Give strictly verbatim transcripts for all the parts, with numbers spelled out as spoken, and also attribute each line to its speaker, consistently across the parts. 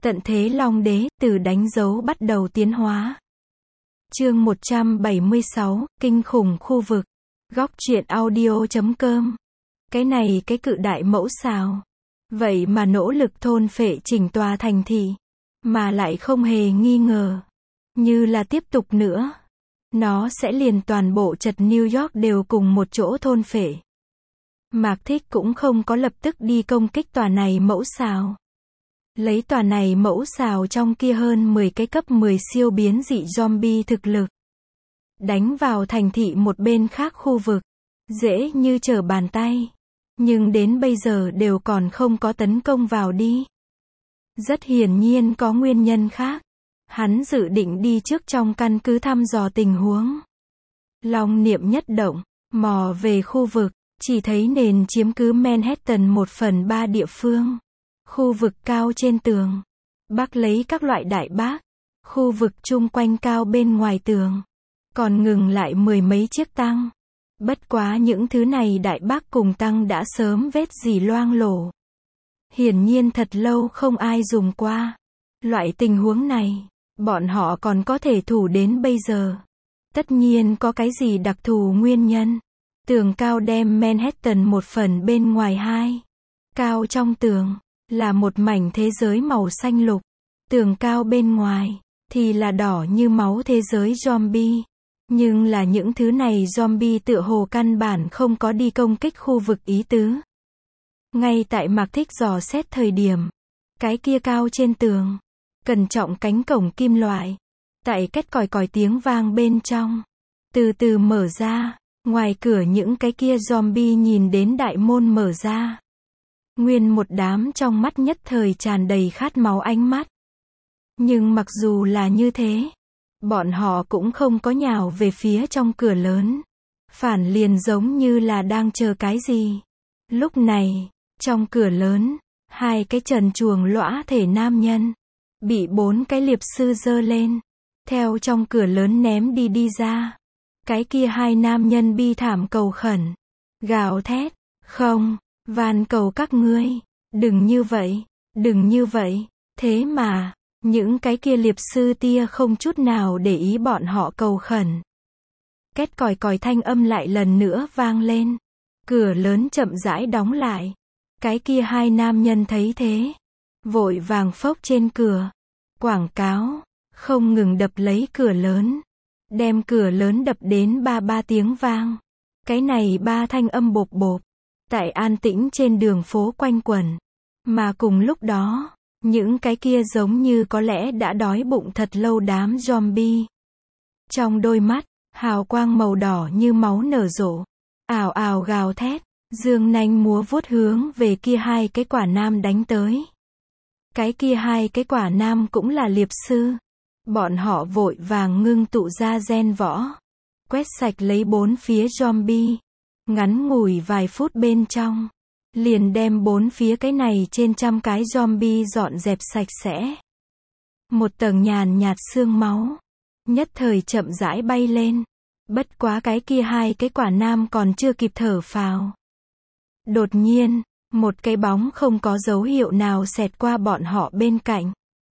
Speaker 1: Tận thế Long Đế, từ đánh dấu bắt đầu tiến hóa. Chương một trăm bảy mươi sáu, Kinh khủng khu vực. Góc truyện audio chấm com. Cái này cái cự đại mẫu sao. Vậy mà nỗ lực thôn phệ chỉnh tòa thành thị. Mà lại không hề nghi ngờ. Như là tiếp tục nữa. Nó sẽ liền toàn bộ trật New York đều cùng một chỗ thôn phệ. Mạc Thích cũng không có lập tức đi công kích tòa này mẫu sao. Lấy tòa này mẫu sao trong kia hơn mười cái cấp mười siêu biến dị zombie thực lực. Đánh vào thành thị một bên khác khu vực. Dễ như trở bàn tay. Nhưng đến bây giờ đều còn không có tấn công vào đi. Rất hiển nhiên có nguyên nhân khác. Hắn dự định đi trước trong căn cứ thăm dò tình huống. Long niệm nhất động, mò về khu vực, chỉ thấy nền chiếm cứ Manhattan một phần ba địa phương. Khu vực cao trên tường. Bác lấy các loại đại bác. Khu vực chung quanh cao bên ngoài tường. Còn ngừng lại mười mấy chiếc tăng. Bất quá những thứ này đại bác cùng tăng đã sớm vết dỉ loang lổ. Hiển nhiên thật lâu không ai dùng qua. Loại tình huống này, bọn họ còn có thể thủ đến bây giờ. Tất nhiên có cái gì đặc thù nguyên nhân. Tường cao đem Manhattan một phần bên ngoài hai. Cao trong tường, là một mảnh thế giới màu xanh lục. Tường cao bên ngoài, thì là đỏ như máu thế giới zombie. Nhưng là những thứ này zombie tựa hồ căn bản không có đi công kích khu vực ý tứ. Ngay tại Mạc Thích dò xét thời điểm. Cái kia cao trên tường. Cẩn trọng cánh cổng kim loại. Tại két còi còi tiếng vang bên trong. Từ từ mở ra. Ngoài cửa những cái kia zombie nhìn đến đại môn mở ra. Nguyên một đám trong mắt nhất thời tràn đầy khát máu ánh mắt. Nhưng mặc dù là như thế, bọn họ cũng không có nhào về phía trong cửa lớn. Phản liền giống như là đang chờ cái gì. Lúc này, trong cửa lớn, hai cái trần truồng lõa thể nam nhân, bị bốn cái liệp sư giơ lên, theo trong cửa lớn ném đi đi ra. Cái kia hai nam nhân bi thảm cầu khẩn, gào thét, không, van cầu các ngươi, đừng như vậy, đừng như vậy, thế mà, những cái kia liệp sư tia không chút nào để ý bọn họ cầu khẩn. Két còi còi thanh âm lại lần nữa vang lên, cửa lớn chậm rãi đóng lại, cái kia hai nam nhân thấy thế, vội vàng phốc trên cửa, quảng cáo, không ngừng đập lấy cửa lớn. Đem cửa lớn đập đến ba ba tiếng vang. Cái này ba thanh âm bộp bộp. Tại an tĩnh trên đường phố quanh quẩn. Mà cùng lúc đó, những cái kia giống như có lẽ đã đói bụng thật lâu đám zombie. Trong đôi mắt, hào quang màu đỏ như máu nở rộ. Ào ào gào thét, dương nanh múa vuốt hướng về kia hai cái quả nam đánh tới. Cái kia hai cái quả nam cũng là liệp sư. Bọn họ vội vàng ngưng tụ ra gen võ. Quét sạch lấy bốn phía zombie. Ngắn ngủi vài phút bên trong. Liền đem bốn phía cái này trên trăm cái zombie dọn dẹp sạch sẽ. Một tầng nhàn nhạt sương máu. Nhất thời chậm rãi bay lên. Bất quá cái kia hai cái quả nam còn chưa kịp thở phào. Đột nhiên, một cái bóng không có dấu hiệu nào xẹt qua bọn họ bên cạnh.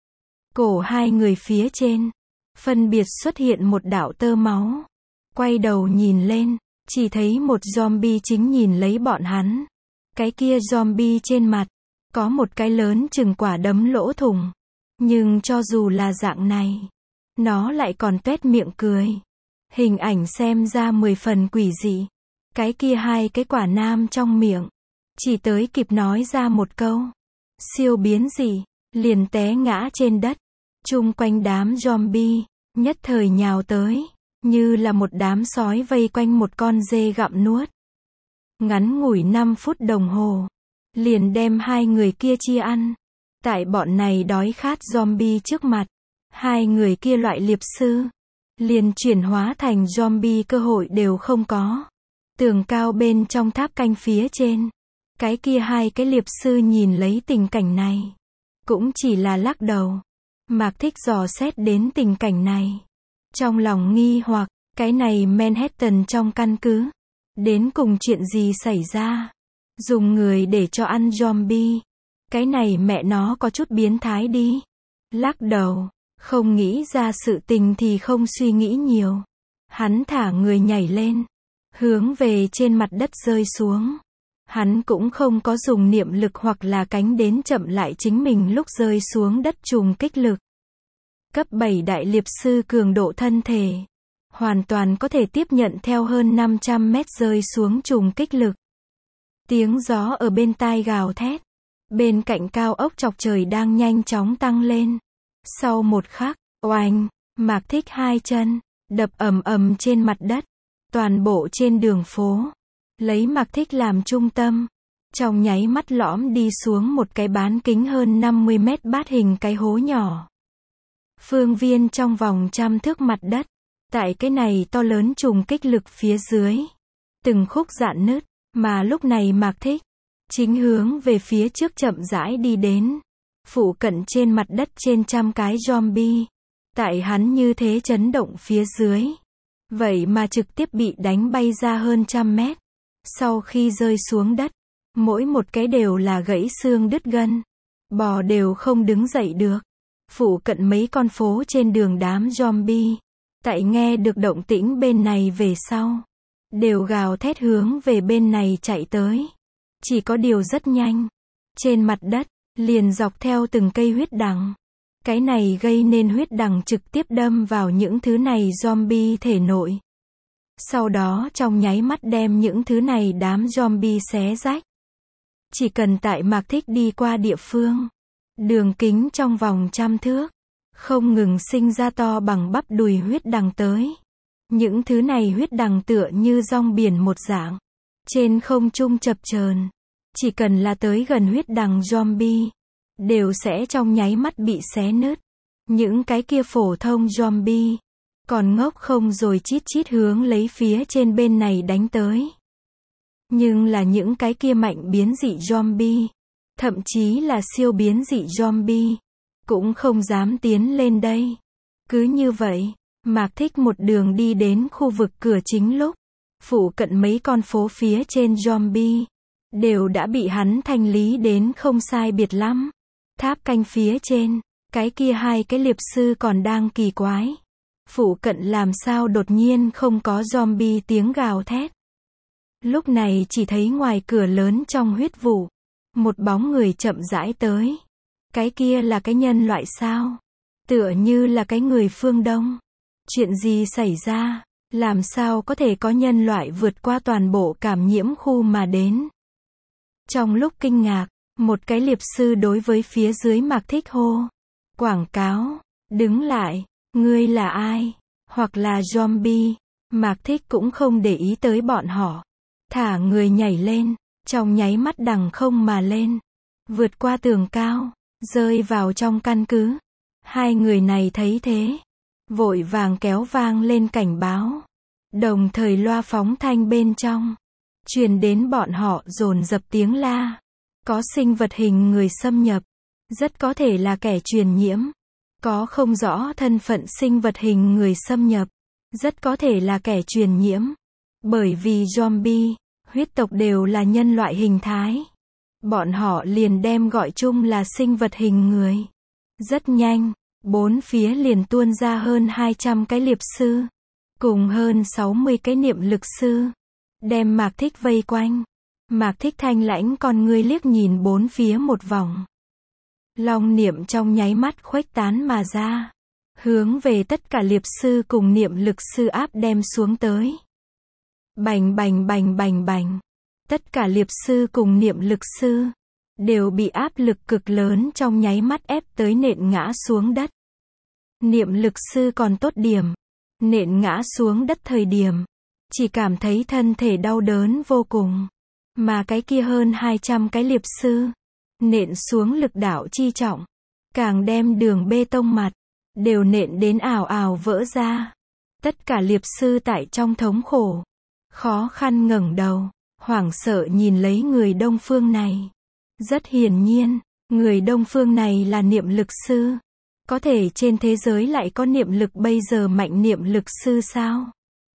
Speaker 1: Cổ hai người phía trên, phân biệt xuất hiện một đạo tơ máu. Quay đầu nhìn lên, chỉ thấy một zombie chính nhìn lấy bọn hắn. Cái kia zombie trên mặt, có một cái lớn chừng quả đấm lỗ thủng. Nhưng cho dù là dạng này, nó lại còn tuét miệng cười. Hình ảnh xem ra mười phần quỷ dị. Cái kia hai cái quả nam trong miệng, chỉ tới kịp nói ra một câu. Siêu biến dị, liền té ngã trên đất. Chung quanh đám zombie, nhất thời nhào tới, như là một đám sói vây quanh một con dê gặm nuốt. Ngắn ngủi năm phút đồng hồ, liền đem hai người kia chia ăn. Tại bọn này đói khát zombie trước mặt, hai người kia loại liệp sư, liền chuyển hóa thành zombie cơ hội đều không có. Tường cao bên trong tháp canh phía trên, cái kia hai cái liệp sư nhìn lấy tình cảnh này, cũng chỉ là lắc đầu. Mạc Thích dò xét đến tình cảnh này. Trong lòng nghi hoặc, cái này Manhattan trong căn cứ. Đến cùng chuyện gì xảy ra? Dùng người để cho ăn zombie. Cái này mẹ nó có chút biến thái đi. Lắc đầu, không nghĩ ra sự tình thì không suy nghĩ nhiều. Hắn thả người nhảy lên, hướng về trên mặt đất rơi xuống. Hắn cũng không có dùng niệm lực hoặc là cánh đến chậm lại chính mình lúc rơi xuống đất trùng kích lực. Cấp bảy đại liệp sư cường độ thân thể, hoàn toàn có thể tiếp nhận theo hơn năm trăm mét rơi xuống trùng kích lực. Tiếng gió ở bên tai gào thét. Bên cạnh cao ốc chọc trời đang nhanh chóng tăng lên. Sau một khắc, oanh, Mạc Thích hai chân đập ầm ầm trên mặt đất. Toàn bộ trên đường phố, lấy Mạc Thích làm trung tâm, trong nháy mắt lõm đi xuống một cái bán kính hơn năm mươi mét bát hình cái hố nhỏ. Phương viên trong vòng trăm thước mặt đất, tại cái này to lớn trùng kích lực phía dưới, từng khúc rạn nứt, mà lúc này Mạc Thích chính hướng về phía trước chậm rãi đi đến. Phụ cận trên mặt đất trên trăm cái zombie, tại hắn như thế chấn động phía dưới, vậy mà trực tiếp bị đánh bay ra hơn trăm mét. Sau khi rơi xuống đất, mỗi một cái đều là gãy xương đứt gân, bò đều không đứng dậy được. Phụ cận mấy con phố trên đường đám zombie, tại nghe được động tĩnh bên này về sau, đều gào thét hướng về bên này chạy tới. Chỉ có điều rất nhanh, trên mặt đất, liền dọc theo từng cây huyết đằng. Cái này gây nên huyết đằng trực tiếp đâm vào những thứ này zombie thể nội. Sau đó trong nháy mắt đem những thứ này đám zombie xé rách. Chỉ cần tại Mạc Thích đi qua địa phương, đường kính trong vòng trăm thước, không ngừng sinh ra to bằng bắp đùi huyết đằng tới. Những thứ này huyết đằng tựa như rong biển một dạng, trên không trung chập chờn. Chỉ cần là tới gần huyết đằng zombie, đều sẽ trong nháy mắt bị xé nứt. Những cái kia phổ thông zombie, còn ngốc không rồi chít chít hướng lấy phía trên bên này đánh tới. Nhưng là những cái kia mạnh biến dị zombie, thậm chí là siêu biến dị zombie, cũng không dám tiến lên đây. Cứ như vậy, Mạc Thích một đường đi đến khu vực cửa chính lúc, phụ cận mấy con phố phía trên zombie, đều đã bị hắn thanh lý đến không sai biệt lắm. Tháp canh phía trên, cái kia hai cái liệp sư còn đang kỳ quái. Phụ cận làm sao đột nhiên không có zombie tiếng gào thét. Lúc này chỉ thấy ngoài cửa lớn trong huyết vụ, một bóng người chậm rãi tới. Cái kia là cái nhân loại sao? Tựa như là cái người phương Đông. Chuyện gì xảy ra? Làm sao có thể có nhân loại vượt qua toàn bộ cảm nhiễm khu mà đến? Trong lúc kinh ngạc, một cái liệp sư đối với phía dưới Mạc Thích hô. Quảng cáo, đứng lại, ngươi là ai? Hoặc là zombie. Mạc Thích cũng không để ý tới bọn họ. Thả người nhảy lên, trong nháy mắt đằng không mà lên. Vượt qua tường cao, rơi vào trong căn cứ. Hai người này thấy thế, vội vàng kéo vang lên cảnh báo. Đồng thời loa phóng thanh bên trong, truyền đến bọn họ dồn dập tiếng la. Có sinh vật hình người xâm nhập, rất có thể là kẻ truyền nhiễm. Có không rõ thân phận sinh vật hình người xâm nhập, rất có thể là kẻ truyền nhiễm. Bởi vì zombie, huyết tộc đều là nhân loại hình thái. Bọn họ liền đem gọi chung là sinh vật hình người. Rất nhanh, bốn phía liền tuôn ra hơn hai trăm cái liệp sư, cùng hơn sáu mươi cái niệm lực sư, đem Mạc Thích vây quanh. Mạc Thích thanh lãnh con ngươi liếc nhìn bốn phía một vòng. Long niệm trong nháy mắt khuếch tán mà ra, hướng về tất cả liệp sư cùng niệm lực sư áp đem xuống tới. Bành bành bành bành bành. Tất cả liệp sư cùng niệm lực sư đều bị áp lực cực lớn trong nháy mắt ép tới nện ngã xuống đất. Niệm lực sư còn tốt điểm, nện ngã xuống đất thời điểm, chỉ cảm thấy thân thể đau đớn vô cùng. Mà cái kia hơn hai trăm cái liệp sư, nện xuống lực đạo chi trọng, càng đem đường bê tông mặt, đều nện đến ào ào vỡ ra. Tất cả liệp sư tại trong thống khổ, khó khăn ngẩng đầu, hoảng sợ nhìn lấy người đông phương này. Rất hiển nhiên, người đông phương này là niệm lực sư. Có thể trên thế giới lại có niệm lực bây giờ mạnh niệm lực sư sao?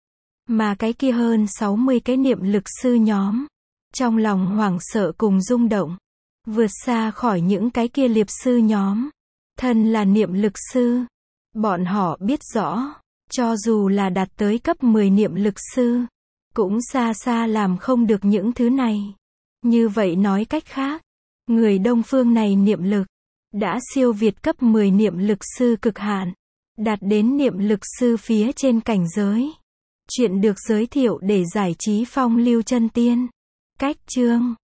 Speaker 1: Mà cái kia hơn sáu mươi cái niệm lực sư nhóm, trong lòng hoảng sợ cùng rung động, vượt xa khỏi những cái kia liệp sư nhóm. Thân là niệm lực sư. Bọn họ biết rõ, cho dù là đạt tới cấp mười niệm lực sư, cũng xa xa làm không được những thứ này. Như vậy nói cách khác, người Đông phương này niệm lực đã siêu việt cấp mười niệm lực sư cực hạn, đạt đến niệm lực sư phía trên cảnh giới. Chuyện được giới thiệu để giải trí phong lưu chân tiên. Cách chương